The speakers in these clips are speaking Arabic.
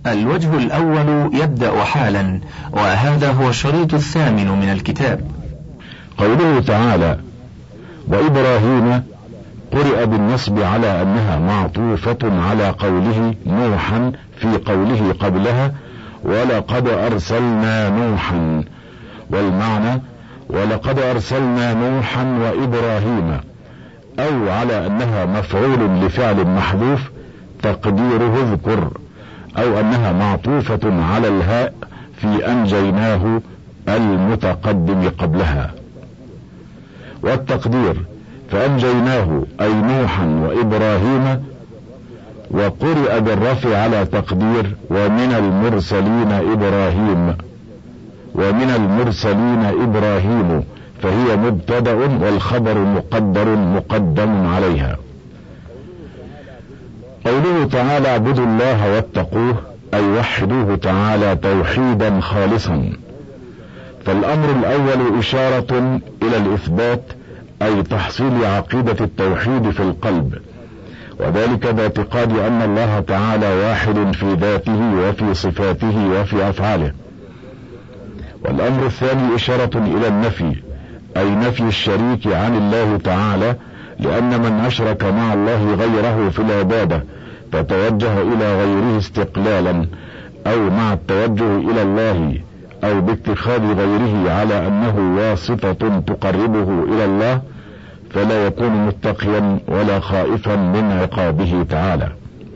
الوجه الأول يبدأ حالا، وهذا هو الشريط 8 من الكتاب. قوله تعالى: وإبراهيم قرئ بالنصب على أنها معطوفة على قوله نوحا في قوله قبلها ولقد أرسلنا نوحا، والمعنى ولقد أرسلنا نوحا وإبراهيم، أو على أنها مفعول لفعل محذوف تقديره اذكر، أو أنها معطوفة على الهاء في أنجيناه المتقدم قبلها. والتقدير فأنجيناه أي نوحا وإبراهيم، وقرئ بالرفع على تقدير ومن المرسلين إبراهيم، ومن المرسلين إبراهيم، فهي مبتدأ والخبر مقدر مقدم عليها. قوله تعالى: اعبدوا الله واتقوه، أي وحدوه تعالى توحيدا خالصا. فالأمر الأول إشارة إلى الإثبات، أي تحصيل عقيدة التوحيد في القلب، وذلك باعتقاد أن الله تعالى واحد في ذاته وفي صفاته وفي أفعاله. والأمر الثاني إشارة إلى النفي، أي نفي الشريك عن الله تعالى، لأن من أشرك مع الله غيره في العبادة فتوجه إلى غيره استقلالا أو مع التوجه إلى الله أو باتخاذ غيره على أنه واسطة تقربه إلى الله، فلا يكون متقيا ولا خائفا من عقابه تعالى.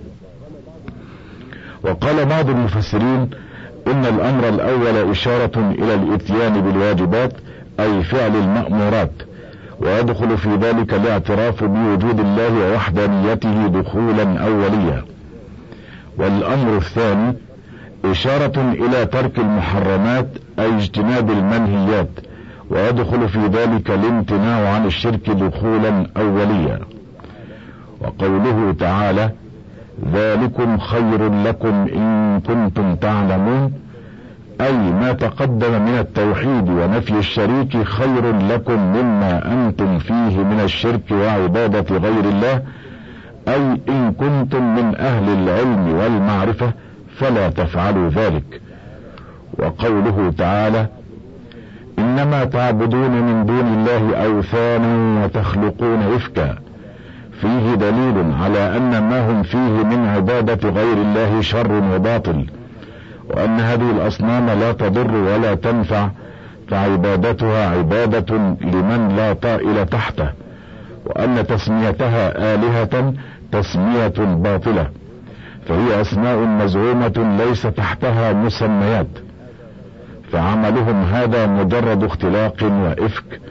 وقال بعض المفسرين إن الأمر الأول إشارة إلى الإتيان بالواجبات، أي فعل المأمورات، ويدخل في ذلك الاعتراف بوجود الله ووحدانيته دخولا أوليا. والأمر الثاني إشارة إلى ترك المحرمات، أي اجتناب المنهيات، ويدخل في ذلك الامتناع عن الشرك دخولا أوليا. وقوله تعالى: ذلكم خير لكم إن كنتم تعلمون، أي ما تقدم من التوحيد ونفي الشريك خير لكم مما أنتم فيه من الشرك وعبادة غير الله، أي إن كنتم من أهل العلم والمعرفة فلا تفعلوا ذلك. وقوله تعالى: إنما تعبدون من دون الله أوثانا وتخلقون إفكا، فيه دليل على أن ما هم فيه من عبادة غير الله شر وباطل، وأن هذه الأصنام لا تضر ولا تنفع، فعبادتها عبادة لمن لا طائل تحته، وأن تسميتها آلهة تسمية باطلة، فهي أسماء مزعومة ليس تحتها مسميات، فعملهم هذا مجرد اختلاق وإفك.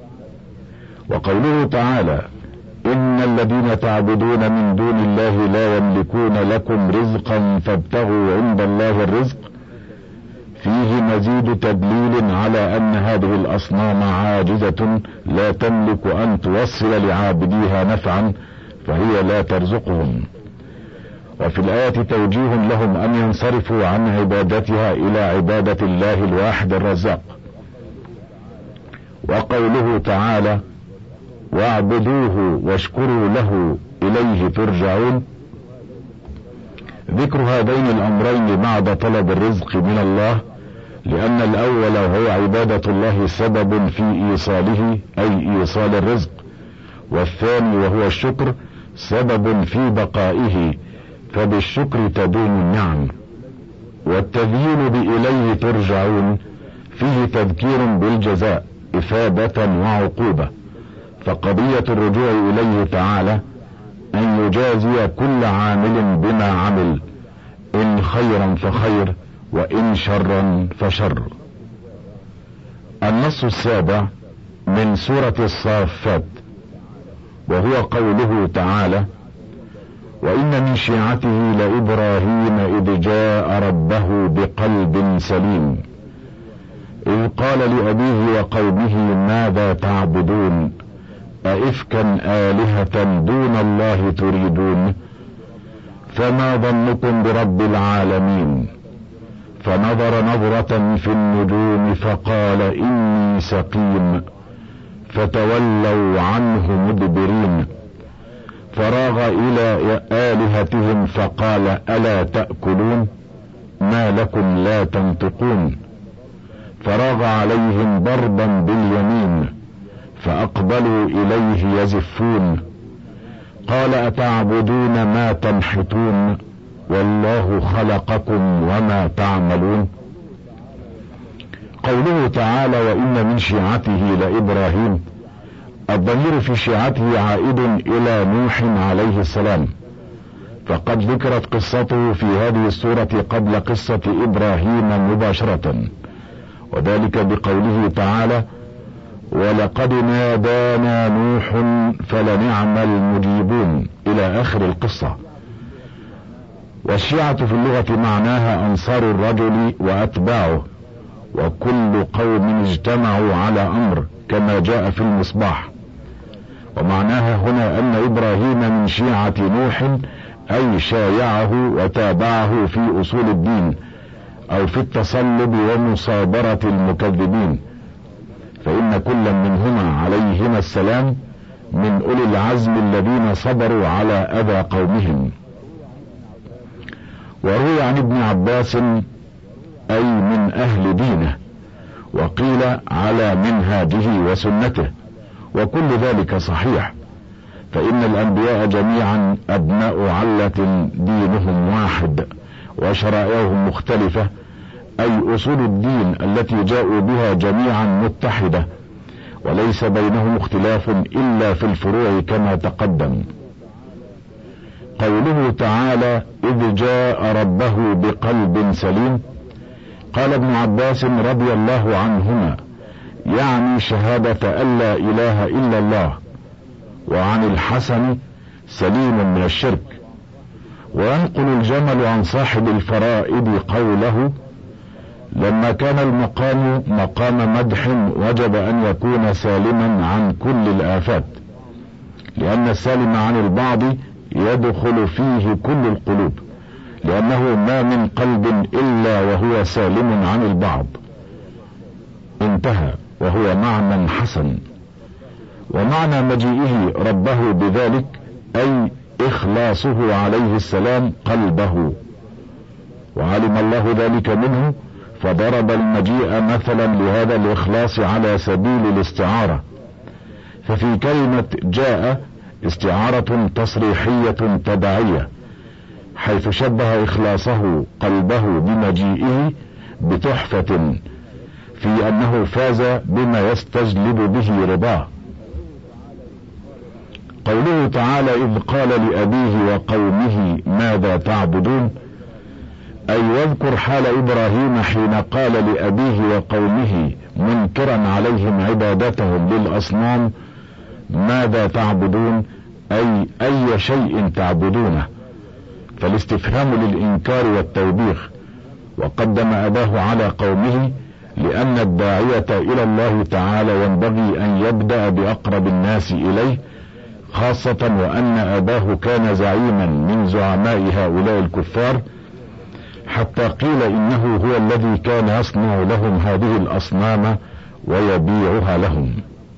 وقوله تعالى: إن الذين تعبدون من دون الله لا يملكون لكم رزقا فابتغوا عند الله الرزق، فيه مزيد تدليل على أن هذه الأصنام عاجزة لا تملك أن توصل لعابديها نفعا، فهي لا ترزقهم. وفي الآية توجيه لهم أن ينصرفوا عن عبادتها إلى عبادة الله الواحد الرزاق. وقوله تعالى: واعبدوه واشكروا له إليه ترجعون، ذكر هذين الأمرين بعد طلب الرزق من الله، لأن الأول هو عبادة الله سبب في إيصاله، أي إيصال الرزق، والثاني وهو الشكر سبب في بقائه، فبالشكر تدوم النعم. والتذييل بإليه ترجعون فيه تذكير بالجزاء إثابة وعقوبة، فقضية الرجوع إليه تعالى أن يجازي كل عامل بما عمل، إن خيرا فخير وإن شرا فشر. النص السابع من سورة الصافات، وهو قوله تعالى: وإن من شيعته لإبراهيم إذ جاء ربه بقلب سليم، إذ قال لأبيه وقومه ماذا تعبدون أئفكا آلهة دون الله تريدون، فما ظنكم برب العالمين، فنظر نظرة في النجوم فقال إني سقيم، فتولوا عنه مدبرين، فراغ إلى آلهتهم فقال ألا تأكلون، ما لكم لا تنطقون؟ فراغ عليهم ضربا باليمين فأقبلوا إليه يزفون. قال أتعبدون ما تنحتون والله خلقكم وما تعملون. قوله تعالى وإن من شيعته لإبراهيم، الضمير في شيعته عائد إلى نوح عليه السلام، فقد ذكرت قصته في هذه السورة قبل قصة إبراهيم مباشرة، وذلك بقوله تعالى ولقد نادانا نوح فلنعم المجيبون إلى آخر القصة. والشيعة في اللغة معناها أنصار الرجل وأتباعه، وكل قوم اجتمعوا على أمر كما جاء في المصباح. ومعناها هنا أن إبراهيم من شيعة نوح، أي شايعه وتابعه في أصول الدين أو في التصلب ومصابرة المكذبين، فإن كل منهما عليهما السلام من أولي العزم الذين صبروا على أذى قومهم. وروي عن ابن عباس أي من أهل دينه، وقيل على منهاجه وسنته، وكل ذلك صحيح، فإن الأنبياء جميعا أبناء علة دينهم واحد وشرائعهم مختلفة، أي أصول الدين التي جاءوا بها جميعا متحدة، وليس بينهم اختلاف إلا في الفروع كما تقدم. قوله تعالى إذ جاء ربه بقلب سليم، قال ابن عباس رضي الله عنهما يعني شهادة أن لا إله إلا الله، وعن الحسن سليم من الشرك. وينقل الجمل عن صاحب الفرائد قوله لما كان المقام مقام مدح وجب أن يكون سالما عن كل الآفات، لأن السالم عن البعض يدخل فيه كل القلوب، لأنه ما من قلب إلا وهو سالم عن البعض. انتهى، وهو معنى حسن. ومعنى مجيئه ربه بذلك أي إخلاصه عليه السلام قلبه، وعلم الله ذلك منه فضرب المجيء مثلا لهذا الإخلاص على سبيل الاستعارة. ففي كلمة جاء استعارة تصريحية تبعية، حيث شبه إخلاصه قلبه بمجيئه بتحفة في أنه فاز بما يستجلب به رضاه. قوله تعالى إذ قال لأبيه وقومه ماذا تعبدون، أي واذكر حال إبراهيم حين قال لأبيه وقومه منكرا عليهم عبادتهم للأصنام ماذا تعبدون، أي شيء تعبدونه، فالاستفهام للإنكار والتوبيخ. وقدم أباه على قومه لأن الداعية إلى الله تعالى ينبغي أن يبدأ بأقرب الناس إليه، خاصة وأن أباه كان زعيما من زعماء هؤلاء الكفار، حتى قيل إنه هو الذي كان يصنع لهم هذه الأصنام ويبيعها لهم.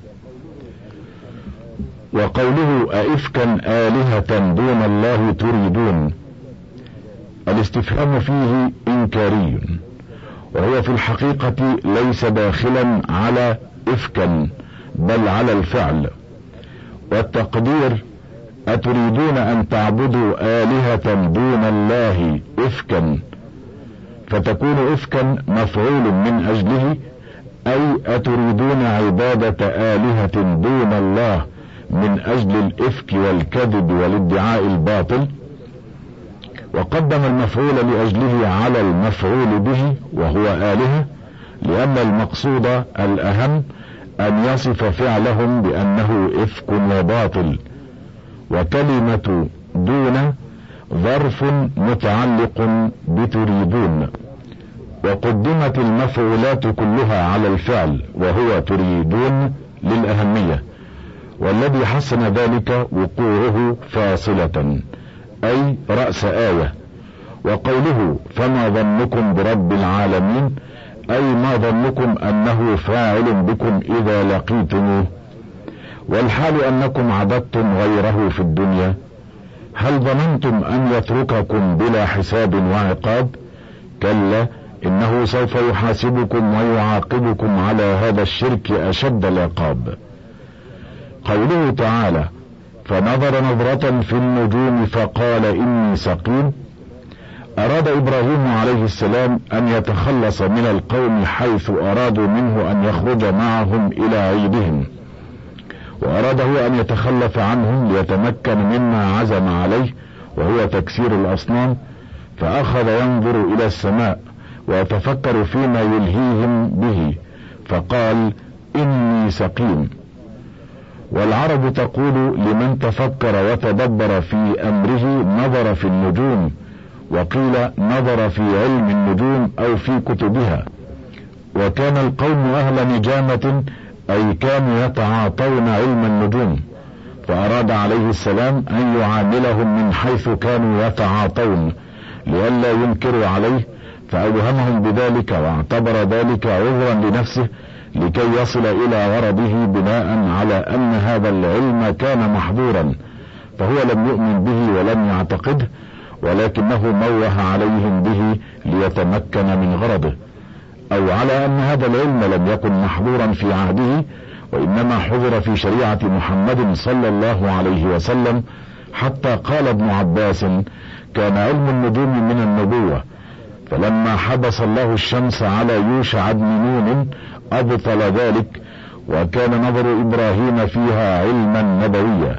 وقوله أئفكا آلهة دون الله تريدون، الاستفهام فيه إنكاري، وهو في الحقيقة ليس داخلا على إفكا بل على الفعل، والتقدير أتريدون أن تعبدوا آلهة دون الله إفكا، فتكون إفكا مفعول من أجله، أي أتريدون عبادة آلهة دون الله من أجل الإفك والكذب والادعاء الباطل. وقدم المفعول لأجله على المفعول به وهو آلهة، لأن المقصود الأهم أن يصف فعلهم بأنه إفك وباطل. وكلمة دون ظرف متعلق بتريدون، وقدمت المفعولات كلها على الفعل وهو تريدون للأهمية، والذي حسن ذلك وقوعه فاصلة أي رأس آية. وقوله فما ظنكم برب العالمين، أي ما ظنكم أنه فاعل بكم إذا لقيتموه، والحال أنكم عبدتم غيره في الدنيا. هل ظننتم أن يترككم بلا حساب وعقاب كلا إنه سوف يحاسبكم ويعاقبكم على هذا الشرك أشد العقاب. قوله تعالى: فنظر نظرة في النجوم فقال إني سقيم، أراد إبراهيم عليه السلام أن يتخلص من القوم حيث أرادوا منه أن يخرج معهم إلى عيدهم، وأراده أن يتخلف عنهم ليتمكن مما عزم عليه وهو تكسير الأصنام، فأخذ ينظر إلى السماء ويتفكر فيما يلهيهم به فقال إني سقيم. والعرب تقول لمن تفكر وتدبر في أمره نظر في النجوم، وقيل نظر في علم النجوم أو في كتبها. وكان القوم أهل نجامة، أي كانوا يتعاطون علم النجوم، فأراد عليه السلام أن يعاملهم من حيث كانوا يتعاطون لئلا ينكروا عليه، فأوهمهم بذلك واعتبر ذلك عذرا لنفسه لكي يصل إلى غرضه، بناء على أن هذا العلم كان محظورا فهو لم يؤمن به ولم يعتقده، ولكنه موه عليهم به ليتمكن من غرضه، أو على أن هذا العلم لم يكن محظورا في عهده وإنما حظر في شريعة محمد صلى الله عليه وسلم، حتى قال ابن عباس: كان علم النجوم من النبوة، فلما حبس الله الشمس على يوشع بن نون أبطل ذلك، وكان نظر إبراهيم فيها علما نبويا.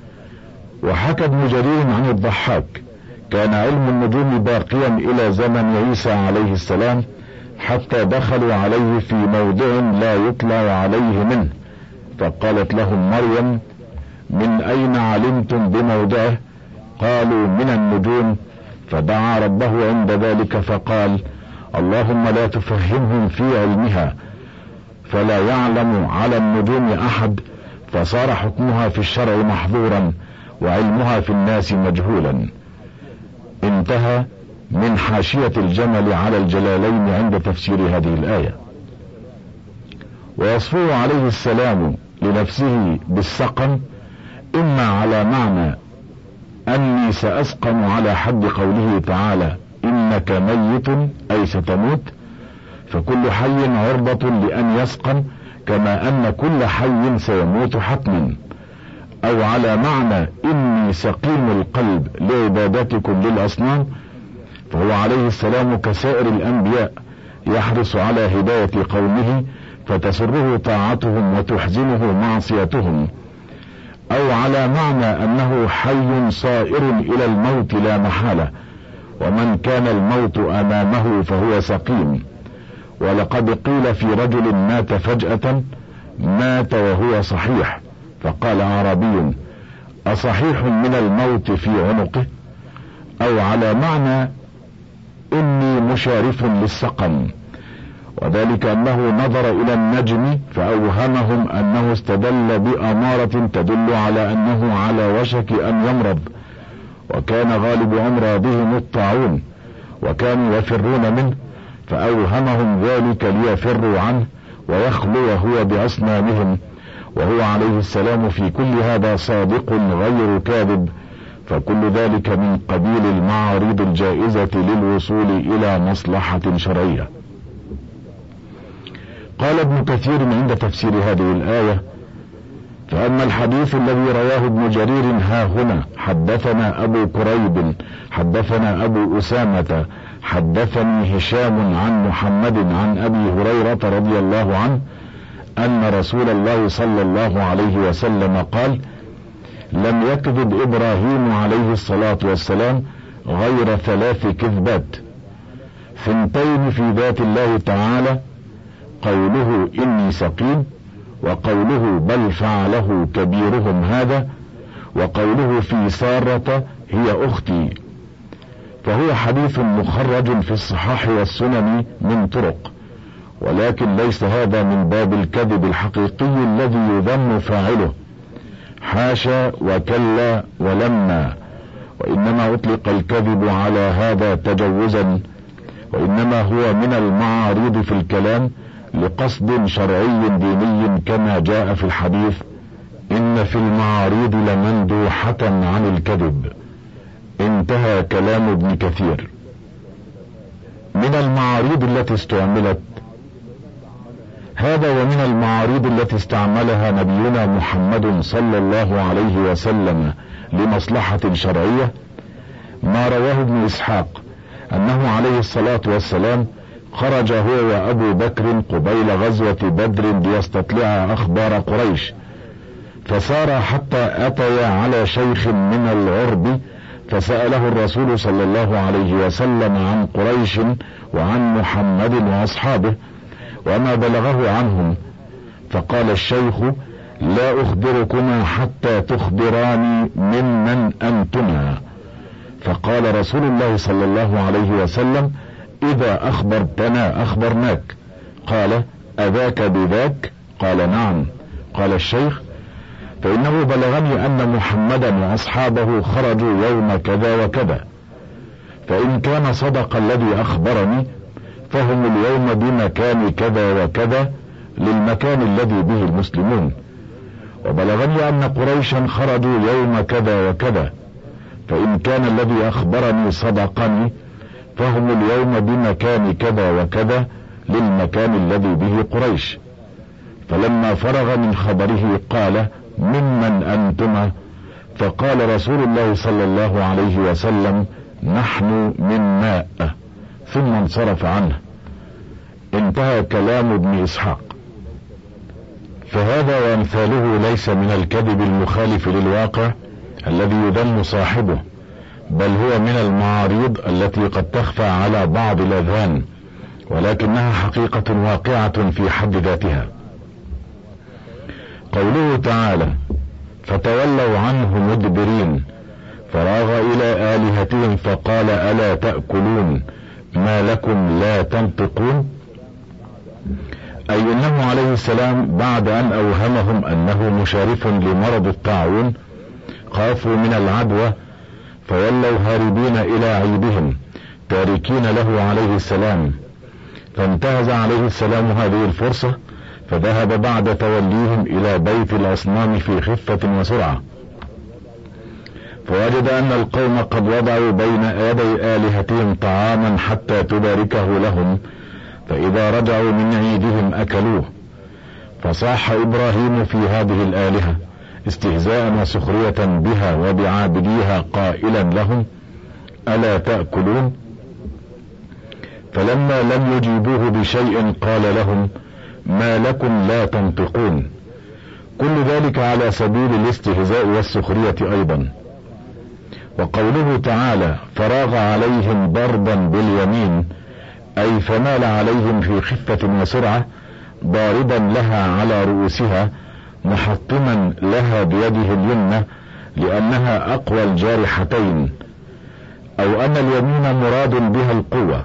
وحكى ابن جرير عن الضحاك: كان علم النجوم باقيا إلى زمن عيسى عليه السلام، حتى دخلوا عليه في موضع لا يطلع عليه منه، فقالت لهم مريم: من أين علمتم بموضعه؟ قالوا: من النجوم. فدعا ربه عند ذلك فقال: اللهم لا تفهمهم في علمها، فلا يعلم على النجوم أحد، فصار حكمها في الشرع محظورا وعلمها في الناس مجهولا. انتهى من حاشية الجمل على الجلالين عند تفسير هذه الآية. ووصفه عليه السلام لنفسه بالسقم إما على معنى أني سأسقم على حد قوله تعالى: إنك ميت، أي ستموت، فكل حي عرضة لأن يسقم، كما أن كل حي سيموت حتما، أو على معنى إني سقيم القلب لعبادتكم للأصنام، فهو عليه السلام كسائر الأنبياء يحرص على هداية قومه فتسره طاعتهم وتحزنه معصيتهم، أو على معنى أنه حي صائر إلى الموت لا محالة، ومن كان الموت أمامه فهو سقيم. ولقد قيل في رجل مات فجأة: مات وهو صحيح، فقال أعرابي: أصحيح من الموت في عنقه؟ أو على معنى إني مشارف للسقم، وذلك أنه نظر إلى النجم فأوهمهم أنه استدل بأمارة تدل على أنه على وشك أن يمرض، وكان غالب أمراضهم الطاعون، وكانوا يفرون منه، فأوهمهم ذلك ليفروا عنه ويخلو هو بأصنامهم، وهو عليه السلام في كل هذا صادق غير كاذب، فكل ذلك من قبيل المعارض الجائزة للوصول إلى مصلحة شرعية. قال ابن كثير عند تفسير هذه الآية: فأما الحديث الذي رواه ابن جرير ها هنا: حدثنا أبو كريب حدثنا أبو أسامة حدثني هشام عن محمد عن أبي هريرة رضي الله عنه أن رسول الله صلى الله عليه وسلم قال: لم يكذب إبراهيم عليه الصلاة والسلام غير 3 كذبات: 2 في ذات الله تعالى، قوله إني سقيم، وقوله بل فعله كبيرهم هذا، وقوله في سارة هي أختي. فهو حديث مخرج في الصحاح والسنن من طرق، ولكن ليس هذا من باب الكذب الحقيقي الذي يذم فاعله، حاشا وكلا ولما، وإنما أطلق الكذب على هذا تجوزا، وإنما هو من المعارض في الكلام لقصد شرعي ديني، كما جاء في الحديث: إن في المعارض لمندوحة عن الكذب. انتهى كلام ابن كثير. من من المعاريض التي استعملت هذا ومن المعاريض التي استعملها نبينا محمد صلى الله عليه وسلم لمصلحة شرعية ما رواه ابن إسحاق أنه عليه الصلاة والسلام خرج هو وأبو بكر قبيل غزوة بدر ليستطلع أخبار قريش، فسار حتى أتيا على شيخ من العرب فسأله الرسول صلى الله عليه وسلم عن قريش وعن محمد وأصحابه وما بلغه عنهم، فقال الشيخ: لا أخبركما حتى تخبراني ممن أنتما. فقال رسول الله صلى الله عليه وسلم: إذا أخبرتنا أخبرناك. قال: أذاك بذاك؟ قال: نعم. قال الشيخ: فإنه بلغني أن محمدا وأصحابه خرجوا يوم كذا وكذا، فإن كان صدق الذي أخبرني فهم اليوم بمكان كذا وكذا للمكان الذي به المسلمون، وبلغني أن قريشا خرجوا يوم كذا وكذا، فإن كان الذي أخبرني صدقني فهم اليوم بمكان كذا وكذا للمكان الذي به قريش. فلما فرغ من خبره قال: ممن أنتما؟ فقال رسول الله صلى الله عليه وسلم: نحن من ماء، ثم انصرف عنه. انتهى كلام ابن إسحاق. فهذا وامثاله ليس من الكذب المخالف للواقع الذي يذم صاحبه، بل هو من المعاريض التي قد تخفى على بعض الأذهان، ولكنها حقيقة واقعة في حد ذاتها. قوله تعالى: فتولوا عنه مدبرين، فراغ إلى آلهتهم فقال: ألا تأكلون ما لكم لا تنطقون؟ أي إنه عليه السلام بعد أن أوهمهم أنه مشارف لمرض الطاعون خافوا من العدوى فولوا هاربين إلى عيدهم تاركين له عليه السلام، فانتهز عليه السلام هذه الفرصة فذهب بعد توليهم إلى بيت الأصنام في خفة وسرعة، فوجد أن القوم قد وضعوا بين يدي آلهتهم طعاما حتى تباركه لهم، فإذا رجعوا من عيدهم أكلوه. فصاح إبراهيم في هذه الآلهة استهزاء وسخرية بها وبعابديها قائلا لهم: ألا تأكلون؟ فلما لم يجيبوه بشيء قال لهم: ما لكم لا تنطقون؟ كل ذلك على سبيل الاستهزاء والسخرية أيضا. وقوله تعالى: فراغ عليهم ضربا باليمين، أي فمال عليهم في خفة وسرعة ضاربا لها على رؤوسها محطما لها بيده اليمنى لأنها أقوى الجارحتين، أو أن اليمين مراد بها القوة،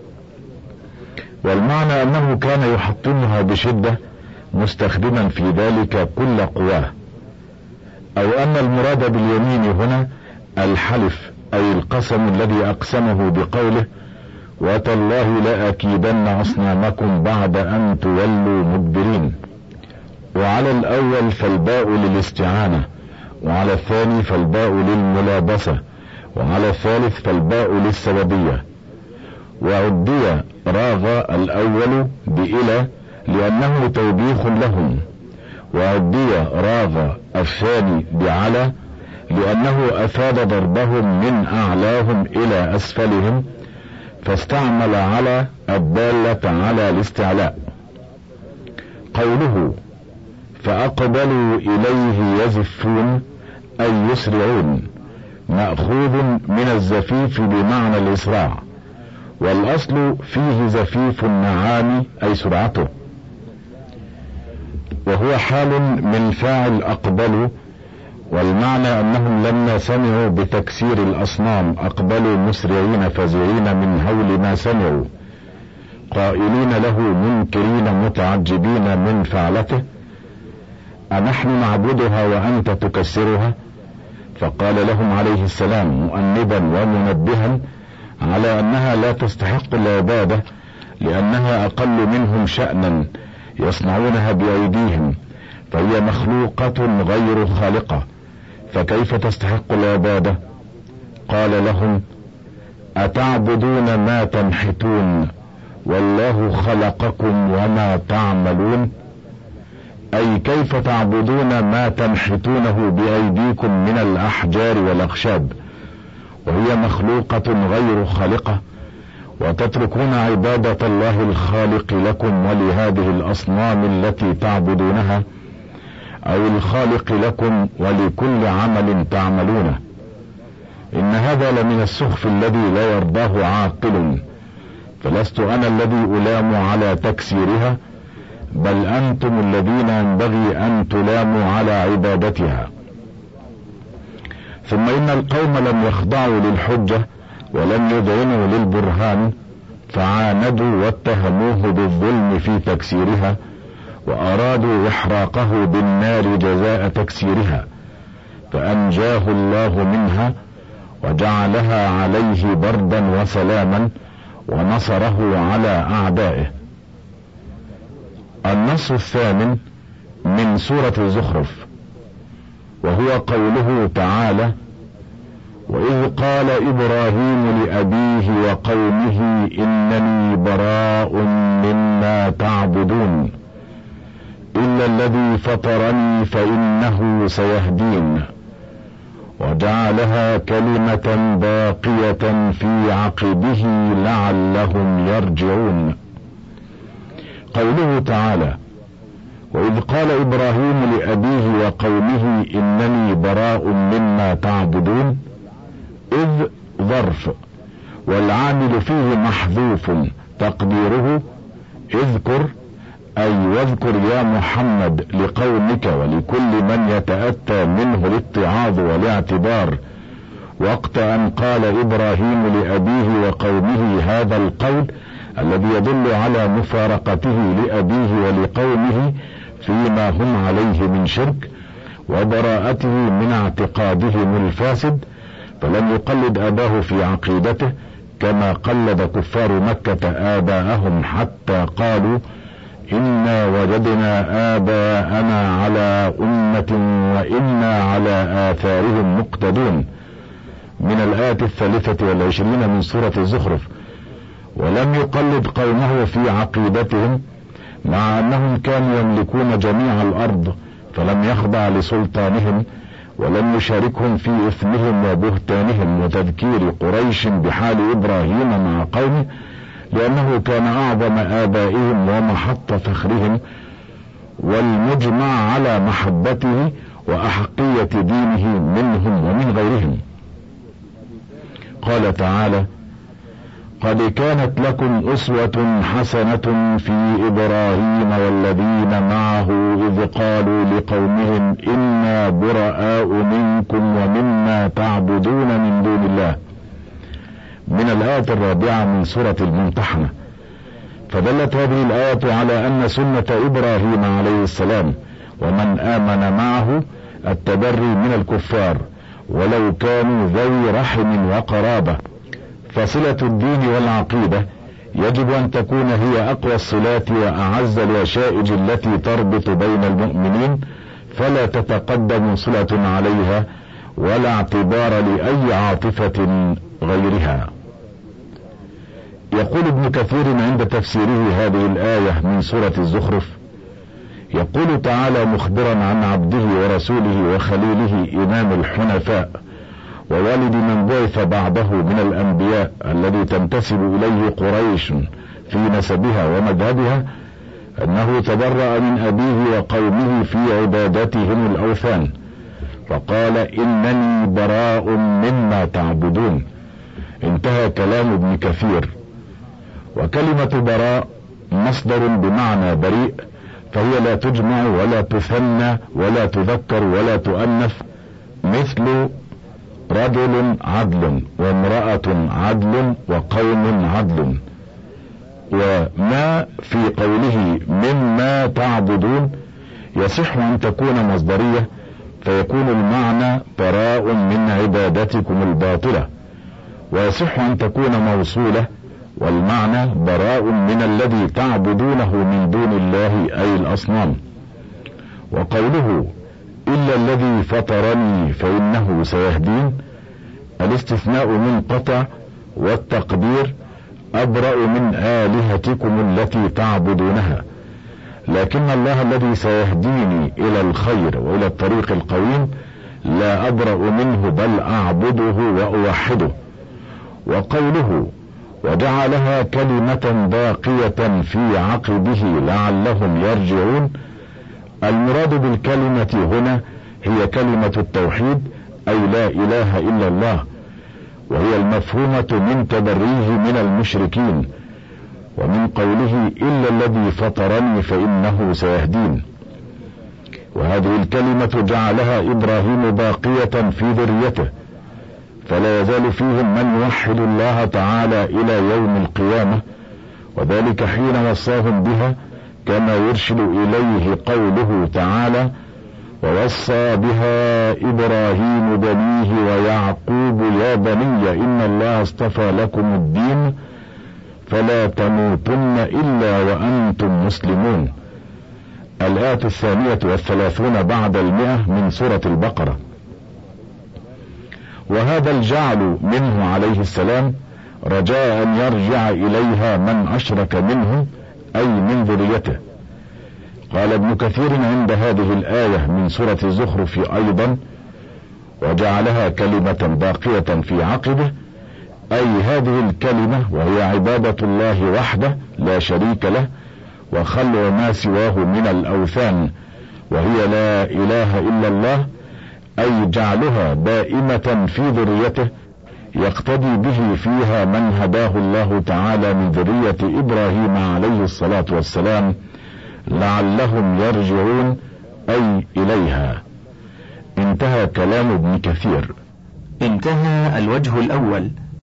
والمعنى أنه كان يحطمها بشدة مستخدما في ذلك كل قواه، أو أن المراد باليمين هنا الحلف أي القسم الذي أقسمه بقوله: وتالله لأكيدن أصنامكم بعد أن تولوا مدبرين. وعلى الأول فالباء للاستعانة، وعلى الثاني فالباء للملابسة، وعلى الثالث فالباء للسببية. وعدي راغ الأول بإلى لأنه توبيخ لهم، وعدي راغ الثاني بعلى لأنه أفاد ضربهم من أعلاهم إلى أسفلهم، فاستعمل على الدالة على الاستعلاء. قوله: فأقبلوا إليه يزفون أي يسرعون، مأخوذ من الزفيف بمعنى الإسراع، والأصل فيه زفيف النعام أي سرعته، وهو حال من فاعل أقبلوا، والمعنى أنهم لما سمعوا بتكسير الأصنام أقبلوا مسرعين فزعين من هول ما سمعوا، قائلين له منكرين متعجبين من فعلته: أنحن نعبدها وأنت تكسرها؟ فقال لهم عليه السلام مؤنبا ومنبها على أنها لا تستحق العبادة، لأنها أقل منهم شأنا يصنعونها بأيديهم، فهي مخلوقة غير خالقة، فكيف تستحق العبادة؟ قال لهم: أتعبدون ما تنحتون والله خلقكم وما تعملون، أي كيف تعبدون ما تنحتونه بأيديكم من الأحجار والأخشاب وهي مخلوقة غير خالقة، وتتركون عبادة الله الخالق لكم ولهذه الأصنام التي تعبدونها، أو الخالق لكم ولكل عمل تعملونه. إن هذا لمن السخف الذي لا يرضاه عاقل، فلست أنا الذي ألام على تكسيرها، بل أنتم الذين ينبغي أن تلاموا على عبادتها. ثم إن القوم لم يخضعوا للحجة ولم يذعنوا للبرهان، فعاندوا واتهموه بالظلم في تكسيرها، وأرادوا إحراقه بالنار جزاء تكسيرها، فأنجاه الله منها وجعلها عليه بردا وسلاما، ونصره على أعدائه. النص الثامن من سورة الزخرف، وهو قوله تعالى: وإذ قال إبراهيم لأبيه وقومه إنني براء مما تعبدون إلا الذي فطرني فإنه سيهدين، وجعلها كلمة باقية في عقبه لعلهم يرجعون. قوله تعالى: وإذ قال إبراهيم لأبيه وقومه إنني براء مما تعبدون، إذ ظرف، والعامل فيه محذوف تقديره اذكر، أي واذكر يا محمد لقومك ولكل من يتأتى منه الاتعاظ والاعتبار، وقت أن قال إبراهيم لأبيه وقومه هذا القول الذي يدل على مفارقته لأبيه ولقومه فيما هم عليه من شرك، وبراءته من اعتقادهم الفاسد، فلم يقلد أباه في عقيدته كما قلد كفار مكة آباءهم حتى قالوا إنا وجدنا آباءنا على أمة وإنا على آثارهم مقتدون، من الآية 23 من سورة الزخرف. ولم يقلد قومه في عقيدتهم مع أنهم كانوا يملكون جميع الأرض، فلم يخضع لسلطانهم ولم يشاركهم في إثمهم وبهتانهم وتذكير قريش بحال إبراهيم مع قومه، لأنه كان أعظم آبائهم ومحط فخرهم والمجمع على محبته وأحقية دينه منهم ومن غيرهم. قال تعالى: قد كانت لكم أسوة حسنة في إبراهيم والذين معه إذ قالوا لقومهم إنا براء منكم ومما تعبدون من دون الله، من الآية 4 من سورة الممتحنة. فدلت هذه الآية على أن سنة إبراهيم عليه السلام ومن آمن معه التبري من الكفار ولو كانوا ذوي رحم وقرابة، فصلة الدين والعقيدة يجب أن تكون هي أقوى الصلات وأعز الوشائج التي تربط بين المؤمنين، فلا تتقدم صلة عليها ولا اعتبار لأي عاطفة غيرها. يقول ابن كثير عند تفسيره هذه الآية من سورة الزخرف: يقول تعالى مخبرا عن عبده ورسوله وخليله إمام الحنفاء ووالد من بعث بعده من الأنبياء الذي تنتسب إليه قريش في نسبها ومذهبها، أنه تبرأ من أبيه وقومه في عبادتهم الأوثان، فقال إنني براء مما تعبدون. انتهى كلام ابن كثير. وكلمة براء مصدر بمعنى بريء، فهي لا تجمع ولا تثنى ولا تذكر ولا تؤنث، مثل رجل عدل وامرأة عدل وقوم عدل. وما في قوله مما تعبدون يصح أن تكون مصدرية، فيكون المعنى براء من عبادتكم الباطلة، ويصح أن تكون موصولة والمعنى براء من الذي تعبدونه من دون الله أي الأصنام. وقوله إلا الذي فطرني فإنه سيهدين، الاستثناء منقطع والتقدير: أبرأ من آلهتكم التي تعبدونها، لكن الله الذي سيهديني إلى الخير وإلى الطريق القويم لا أبرأ منه، بل أعبده وأوحده. وقوله: وجعلها كلمة باقية في عقبه لعلهم يرجعون، المراد بالكلمة هنا هي كلمة التوحيد، أي لا إله إلا الله، وهي المفهومة من تبريه من المشركين، ومن قوله: إلا الذي فطرني فإنه سيهدين. وهذه الكلمة جعلها إبراهيم باقية في ذريته، فلا يزال فيهم من يوحد الله تعالى إلى يوم القيامة، وذلك حين وصاهم بها، كما يرشد إليه قوله تعالى: ووصى بها إبراهيم بنيه ويعقوب يا بني إن الله اصطفى لكم الدين فلا تموتن إلا وأنتم مسلمون. الآية 32 بعد 100 من سورة البقرة. وهذا الجعل منه عليه السلام رجاء أن يرجع إليها من أشرك منه، أي من ذريته. قال ابن كثير عند هذه الآية من سورة الزخرف أيضا: وجعلها كلمة باقية في عقبه، أي هذه الكلمة وهي عبادة الله وحده لا شريك له، وخلع ما سواه من الأوثان، وهي لا إله إلا الله، أي جعلها دائمة في ذريته يقتدي به فيها من هداه الله تعالى من ذرية إبراهيم عليه الصلاة والسلام لعلهم يرجعون، أي إليها. انتهى كلام ابن كثير. انتهى الوجه الأول.